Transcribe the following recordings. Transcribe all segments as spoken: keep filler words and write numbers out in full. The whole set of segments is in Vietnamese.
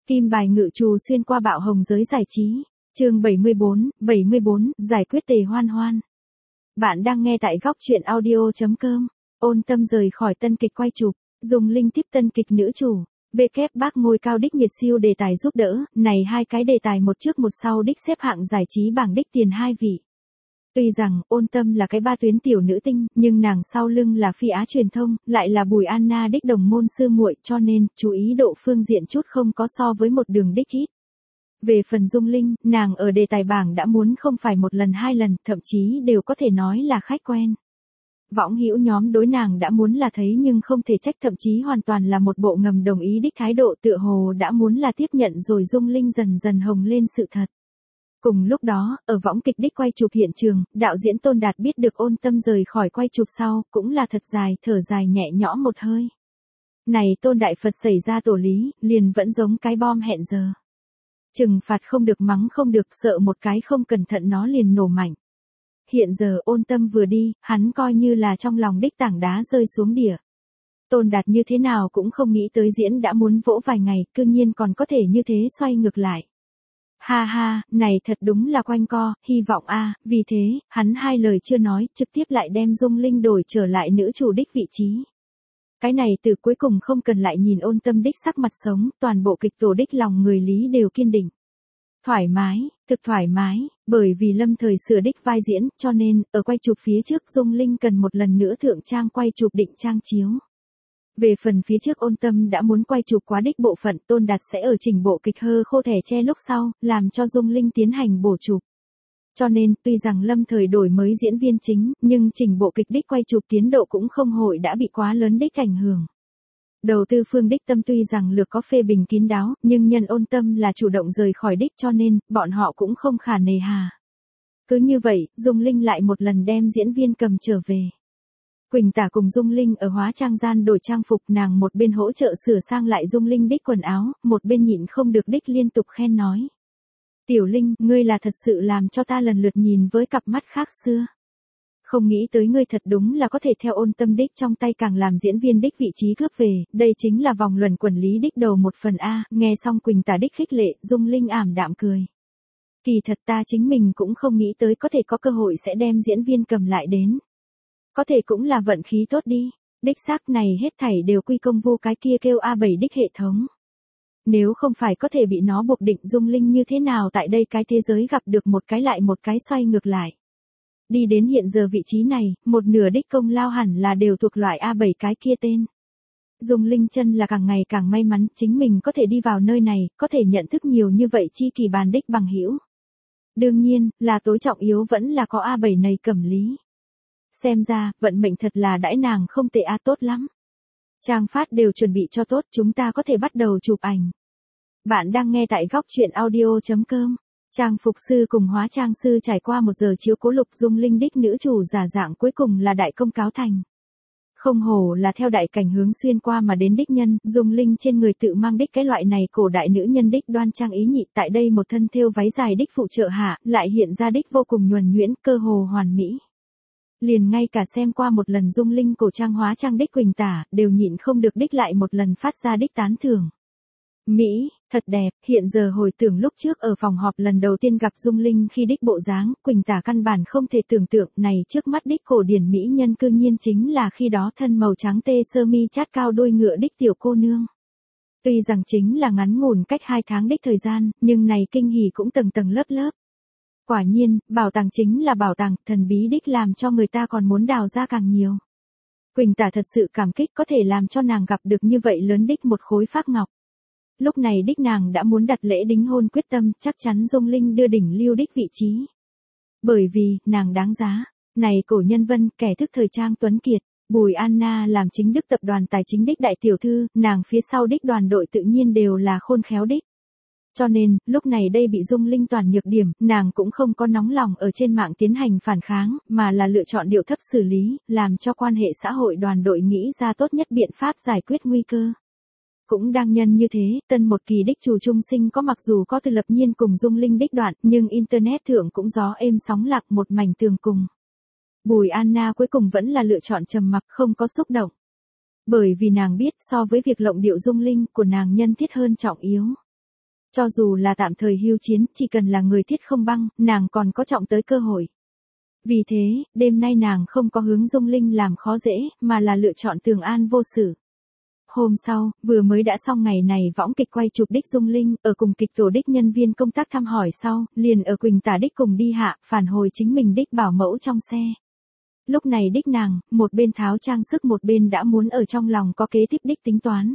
Kim bài ngự trù xuyên qua bạo hồng giới giải trí. Chương bảy mươi bốn, bảy mươi bốn, giải quyết Tề Hoan Hoan. Bạn đang nghe tại góc truyện audio chấm com. Ôn Tâm rời khỏi tân kịch quay chụp, Dung Linh tiếp tân kịch nữ chủ. Bê kép bác ngôi cao đích nhiệt siêu đề tài giúp đỡ, này hai cái đề tài một trước một sau đích xếp hạng giải trí bảng đích tiền hai vị. Tuy rằng, Ôn Tâm là cái ba tuyến tiểu nữ tinh, nhưng nàng sau lưng là Phi Á truyền thông, lại là Bùi Anna đích đồng môn sư muội, cho nên, chú ý độ phương diện chút không có so với một đường đích ít. Về phần Dung Linh, nàng ở đề tài bảng đã muốn không phải một lần hai lần, thậm chí đều có thể nói là khách quen. Võng hữu nhóm đối nàng đã muốn là thấy nhưng không thể trách, thậm chí hoàn toàn là một bộ ngầm đồng ý đích thái độ, tựa hồ đã muốn là tiếp nhận rồi Dung Linh dần dần hồng lên sự thật. Cùng lúc đó, ở võng kịch đích quay chụp hiện trường, đạo diễn Tôn Đạt biết được Ôn Tâm rời khỏi quay chụp sau, cũng là thật dài, thở dài nhẹ nhõm một hơi. Này Tôn Đại Phật xảy ra tổ lý, liền vẫn giống cái bom hẹn giờ. Trừng phạt không được, mắng không được, sợ một cái không cẩn thận nó liền nổ mạnh. Hiện giờ Ôn Tâm vừa đi, hắn coi như là trong lòng đích tảng đá rơi xuống địa. Tôn Đạt như thế nào cũng không nghĩ tới diễn đã muốn vỗ vài ngày, cư nhiên còn có thể như thế xoay ngược lại. Ha ha, này thật đúng là quanh co, hy vọng a, vì thế, hắn hai lời chưa nói, trực tiếp lại đem Dung Linh đổi trở lại nữ chủ đích vị trí. Cái này từ cuối cùng không cần lại nhìn Ôn Tâm đích sắc mặt sống, toàn bộ kịch tổ đích lòng người lý đều kiên định. Thoải mái, thực thoải mái, bởi vì lâm thời sửa đích vai diễn, cho nên, ở quay chụp phía trước Dung Linh cần một lần nữa thượng trang quay chụp định trang chiếu. Về phần phía trước Ôn Tâm đã muốn quay chụp quá đích bộ phận, Tôn Đạt sẽ ở chỉnh bộ kịch hơ khô thẻ che lúc sau, làm cho Dung Linh tiến hành bổ chụp. Cho nên, tuy rằng lâm thời đổi mới diễn viên chính, nhưng chỉnh bộ kịch đích quay chụp tiến độ cũng không hội đã bị quá lớn đích ảnh hưởng. Đầu tư phương đích Tâm tuy rằng lược có phê bình kín đáo, nhưng nhân Ôn Tâm là chủ động rời khỏi đích, cho nên, bọn họ cũng không khả nề hà. Cứ như vậy, Dung Linh lại một lần đem diễn viên cầm trở về. Quỳnh Tả cùng Dung Linh ở hóa trang gian đổi trang phục, nàng một bên hỗ trợ sửa sang lại Dung Linh đích quần áo, một bên nhịn không được đích liên tục khen nói. Tiểu Linh, ngươi là thật sự làm cho ta lần lượt nhìn với cặp mắt khác xưa. Không nghĩ tới ngươi thật đúng là có thể theo Ôn Tâm đích trong tay càng làm diễn viên đích vị trí cướp về, đây chính là vòng luẩn quẩn lý đích đầu một phần A, nghe xong Quỳnh Tả đích khích lệ, Dung Linh ảm đạm cười. Kỳ thật ta chính mình cũng không nghĩ tới có thể có cơ hội sẽ đem diễn viên cầm lại đến. Có thể cũng là vận khí tốt đi, đích xác này hết thảy đều quy công vô cái kia kêu A bảy đích hệ thống. Nếu không phải có thể bị nó buộc định, Dung Linh như thế nào tại đây cái thế giới gặp được một cái lại một cái xoay ngược lại. Đi đến hiện giờ vị trí này, một nửa đích công lao hẳn là đều thuộc loại A bảy cái kia tên. Dung Linh chân là càng ngày càng may mắn, chính mình có thể đi vào nơi này, có thể nhận thức nhiều như vậy chi kỳ bàn đích bằng hữu. Đương nhiên, là tối trọng yếu vẫn là có A bảy này cầm lý. Xem ra, vận mệnh thật là đãi nàng không tệ a, tốt lắm. Trang phát đều chuẩn bị cho tốt, chúng ta có thể bắt đầu chụp ảnh. Bạn đang nghe tại góc truyện audio chấm com. Trang phục sư cùng hóa trang sư trải qua một giờ chiếu cố, Lục Dung Linh đích nữ chủ giả dạng cuối cùng là đại công cáo thành. Không hổ là theo đại cảnh hướng xuyên qua mà đến đích nhân, Dung Linh trên người tự mang đích cái loại này cổ đại nữ nhân đích đoan trang ý nhị, tại đây một thân thêu váy dài đích phụ trợ hạ, lại hiện ra đích vô cùng nhuần nhuyễn, cơ hồ hoàn mỹ. Liền ngay cả xem qua một lần Dung Linh cổ trang hóa trang đích Quỳnh Tả, đều nhịn không được đích lại một lần phát ra đích tán thưởng. Mỹ, thật đẹp, hiện giờ hồi tưởng lúc trước ở phòng họp lần đầu tiên gặp Dung Linh khi đích bộ dáng, Quỳnh Tả căn bản không thể tưởng tượng, này trước mắt đích cổ điển mỹ nhân cư nhiên chính là khi đó thân màu trắng tê sơ mi chát cao đôi ngựa đích tiểu cô nương. Tuy rằng chính là ngắn ngủn cách hai tháng đích thời gian, nhưng này kinh hỉ cũng tầng tầng lớp lớp. Quả nhiên, bảo tàng chính là bảo tàng, thần bí đích làm cho người ta còn muốn đào ra càng nhiều. Quỳnh Tả thật sự cảm kích có thể làm cho nàng gặp được như vậy lớn đích một khối phác ngọc. Lúc này đích nàng đã muốn đặt lễ đính hôn quyết tâm, chắc chắn Dung Linh đưa đỉnh lưu đích vị trí. Bởi vì, nàng đáng giá. Này cổ nhân vân, kẻ thức thời trang tuấn kiệt, Bùi Anna làm chính đức tập đoàn tài chính đích đại tiểu thư, nàng phía sau đích đoàn đội tự nhiên đều là khôn khéo đích. Cho nên, lúc này đây bị Dung Linh toàn nhược điểm, nàng cũng không có nóng lòng ở trên mạng tiến hành phản kháng, mà là lựa chọn điệu thấp xử lý, làm cho quan hệ xã hội đoàn đội nghĩ ra tốt nhất biện pháp giải quyết nguy cơ. Cũng đang nhân như thế, tân một kỳ đích chủ trung sinh có mặc dù có từ lập nhiên cùng Dung Linh đích đoạn, nhưng Internet thượng cũng gió êm sóng lặng một mảnh tường cùng. Bùi Anna cuối cùng vẫn là lựa chọn trầm mặc, không có xúc động. Bởi vì nàng biết so với việc lộng điệu Dung Linh của nàng nhân thiết hơn trọng yếu. Cho dù là tạm thời hưu chiến, chỉ cần là người thiết không băng, nàng còn có trọng tới cơ hội. Vì thế, đêm nay nàng không có hướng Dung Linh làm khó dễ, mà là lựa chọn tường an vô sự. Hôm sau, vừa mới đã xong ngày này võng kịch quay chụp đích Dung Linh, ở cùng kịch tổ đích nhân viên công tác thăm hỏi sau, liền ở Quỳnh Tả đích cùng đi hạ, phản hồi chính mình đích bảo mẫu trong xe. Lúc này đích nàng, một bên tháo trang sức một bên đã muốn ở trong lòng có kế tiếp đích tính toán.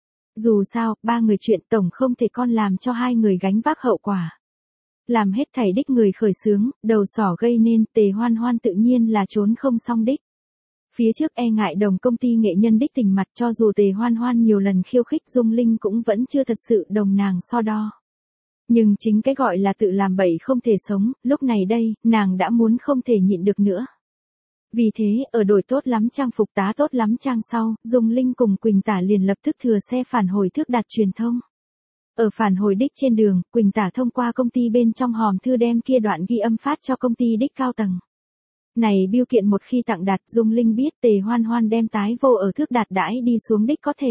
Dù sao, ba người chuyện tổng không thể con làm cho hai người gánh vác hậu quả. Làm hết thảy đích người khởi xướng, đầu sỏ gây nên, Tề Hoan Hoan tự nhiên là trốn không xong đích. Phía trước e ngại đồng công ty nghệ nhân đích tình mặt, cho dù Tề Hoan Hoan nhiều lần khiêu khích Dung Linh cũng vẫn chưa thật sự đồng nàng so đo. Nhưng chính cái gọi là tự làm bậy không thể sống, lúc này đây, nàng đã muốn không thể nhịn được nữa. Vì thế, ở đổi tốt lắm trang phục tá tốt lắm trang sau, Dung Linh cùng Quỳnh Tả liền lập tức thừa xe phản hồi thước đạt truyền thông. Ở phản hồi đích trên đường, Quỳnh Tả thông qua công ty bên trong hòm thư đem kia đoạn ghi âm phát cho công ty đích cao tầng. Này biêu kiện một khi tặng đạt, Dung Linh biết Tề Hoan Hoan đem tái vô ở thước đạt đãi đi xuống đích có thể.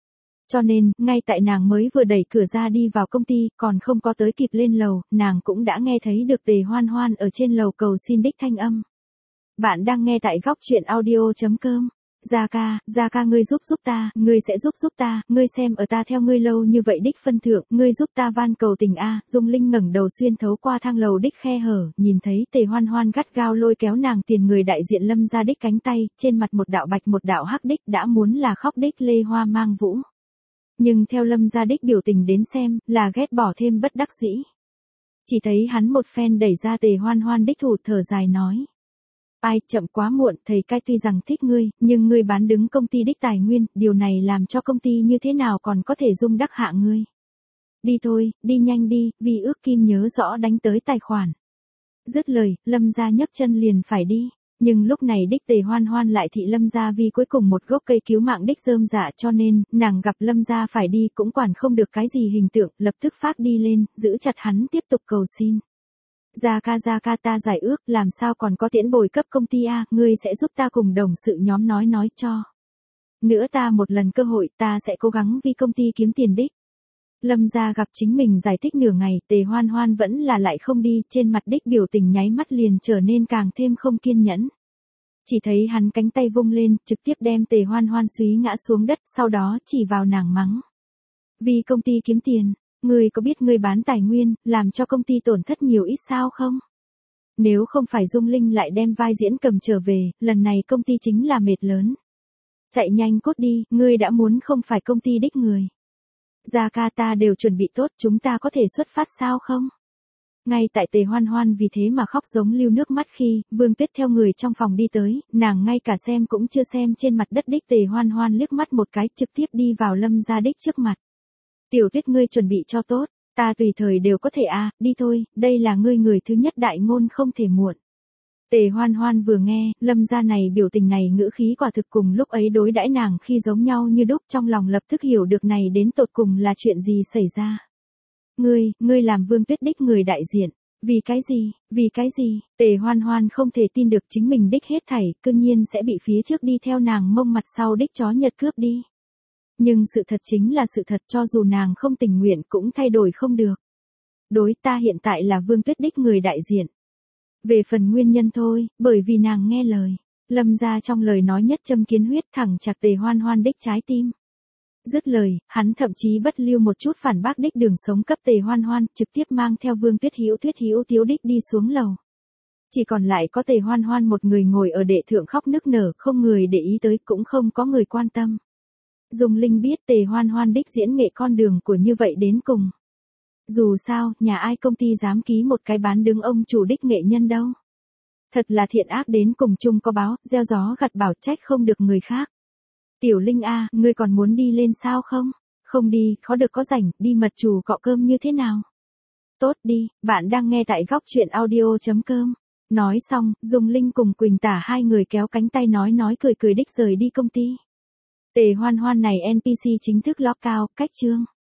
Cho nên, ngay tại nàng mới vừa đẩy cửa ra đi vào công ty, còn không có tới kịp lên lầu, nàng cũng đã nghe thấy được Tề Hoan Hoan ở trên lầu cầu xin đích thanh âm. Bạn đang nghe tại góc truyện audio.com. Gia ca, Gia ca ngươi giúp giúp ta, ngươi sẽ giúp giúp ta, ngươi xem ở ta theo ngươi lâu như vậy đích phân thượng, ngươi giúp ta van cầu tình a. Dung Linh ngẩng đầu xuyên thấu qua thang lầu đích khe hở, nhìn thấy Tề Hoan Hoan gắt gao lôi kéo nàng tiền người đại diện Lâm gia đích cánh tay, trên mặt một đạo bạch một đạo hắc đích đã muốn là khóc đích lê hoa mang vũ. Nhưng theo Lâm gia đích biểu tình đến xem, là ghét bỏ thêm bất đắc dĩ. Chỉ thấy hắn một phen đẩy ra Tề Hoan Hoan đích thủ thở dài nói. Ai, chậm quá muộn, thầy cai tuy rằng thích ngươi, nhưng ngươi bán đứng công ty đích tài nguyên, điều này làm cho công ty như thế nào còn có thể dung đắc hạ ngươi. Đi thôi, đi nhanh đi, vì ước kim nhớ rõ đánh tới tài khoản. Dứt lời, Lâm gia nhấc chân liền phải đi, nhưng lúc này đích Tề Hoan Hoan lại thị Lâm gia vì cuối cùng một gốc cây cứu mạng đích rơm dạ cho nên, nàng gặp Lâm gia phải đi cũng quản không được cái gì hình tượng, lập tức phát đi lên, giữ chặt hắn tiếp tục cầu xin. Gia ca Gia ca ta giải ước, làm sao còn có tiễn bồi cấp công ty a, ngươi sẽ giúp ta cùng đồng sự nhóm nói nói cho. Nữa ta một lần cơ hội, ta sẽ cố gắng vì công ty kiếm tiền đích. Lâm gia gặp chính mình giải thích nửa ngày, Tề Hoan Hoan vẫn là lại không đi, trên mặt đích biểu tình nháy mắt liền trở nên càng thêm không kiên nhẫn. Chỉ thấy hắn cánh tay vung lên, trực tiếp đem Tề Hoan Hoan suý ngã xuống đất, sau đó chỉ vào nàng mắng. Vì công ty kiếm tiền. Ngươi có biết ngươi bán tài nguyên, làm cho công ty tổn thất nhiều ít sao không? Nếu không phải Dung Linh lại đem vai diễn cầm trở về, lần này công ty chính là mệt lớn. Chạy nhanh cút đi, ngươi đã muốn không phải công ty đích người. Gia ca ta đều chuẩn bị tốt, chúng ta có thể xuất phát sao không? Ngay tại Tề Hoan Hoan vì thế mà khóc giống lưu nước mắt khi, Vương Tuyết theo người trong phòng đi tới, nàng ngay cả xem cũng chưa xem trên mặt đất đích Tề Hoan Hoan liếc mắt một cái trực tiếp đi vào Lâm gia đích trước mặt. Tiểu Tuyết ngươi chuẩn bị cho tốt, ta tùy thời đều có thể à, đi thôi, đây là ngươi người thứ nhất đại ngôn không thể muộn. Tề Hoan Hoan vừa nghe, Lâm gia này biểu tình này ngữ khí quả thực cùng lúc ấy đối đãi nàng khi giống nhau như đúc, trong lòng lập tức hiểu được này đến tột cùng là chuyện gì xảy ra. Ngươi, ngươi làm Vương Tuyết đích người đại diện, vì cái gì, vì cái gì, Tề Hoan Hoan không thể tin được chính mình đích hết thảy, cương nhiên sẽ bị phía trước đi theo nàng mông mặt sau đích chó Nhật cướp đi. Nhưng sự thật chính là sự thật, cho dù nàng không tình nguyện cũng thay đổi không được. Đối ta hiện tại là Vương Tuyết đích người đại diện. Về phần nguyên nhân thôi, bởi vì nàng nghe lời. Lâm gia trong lời nói nhất châm kiến huyết thẳng chặt Tề Hoan Hoan đích trái tim. Dứt lời, hắn thậm chí bất lưu một chút phản bác đích đường sống cấp Tề Hoan Hoan, trực tiếp mang theo Vương Tuyết hữu Tuyết hữu tiếu đích đi xuống lầu. Chỉ còn lại có Tề Hoan Hoan một người ngồi ở đệ thượng khóc nức nở, không người để ý tới, cũng không có người quan tâm. Dung Linh biết Tề Hoan Hoan đích diễn nghệ con đường của như vậy đến cùng. Dù sao, nhà ai công ty dám ký một cái bán đứng ông chủ đích nghệ nhân đâu. Thật là thiện ác đến cùng chung có báo, gieo gió gặt bão trách không được người khác. Tiểu Linh a, ngươi còn muốn đi lên sao không? Không đi, khó được có rảnh, đi mật chủ cọ cơm như thế nào? Tốt đi, bạn đang nghe tại góc truyện audio.com. Nói xong, Dung Linh cùng Quỳnh Tả hai người kéo cánh tay nói nói cười cười đích rời đi công ty. Tề Hoan Hoan này en pê xê chính thức lock out, cách chương.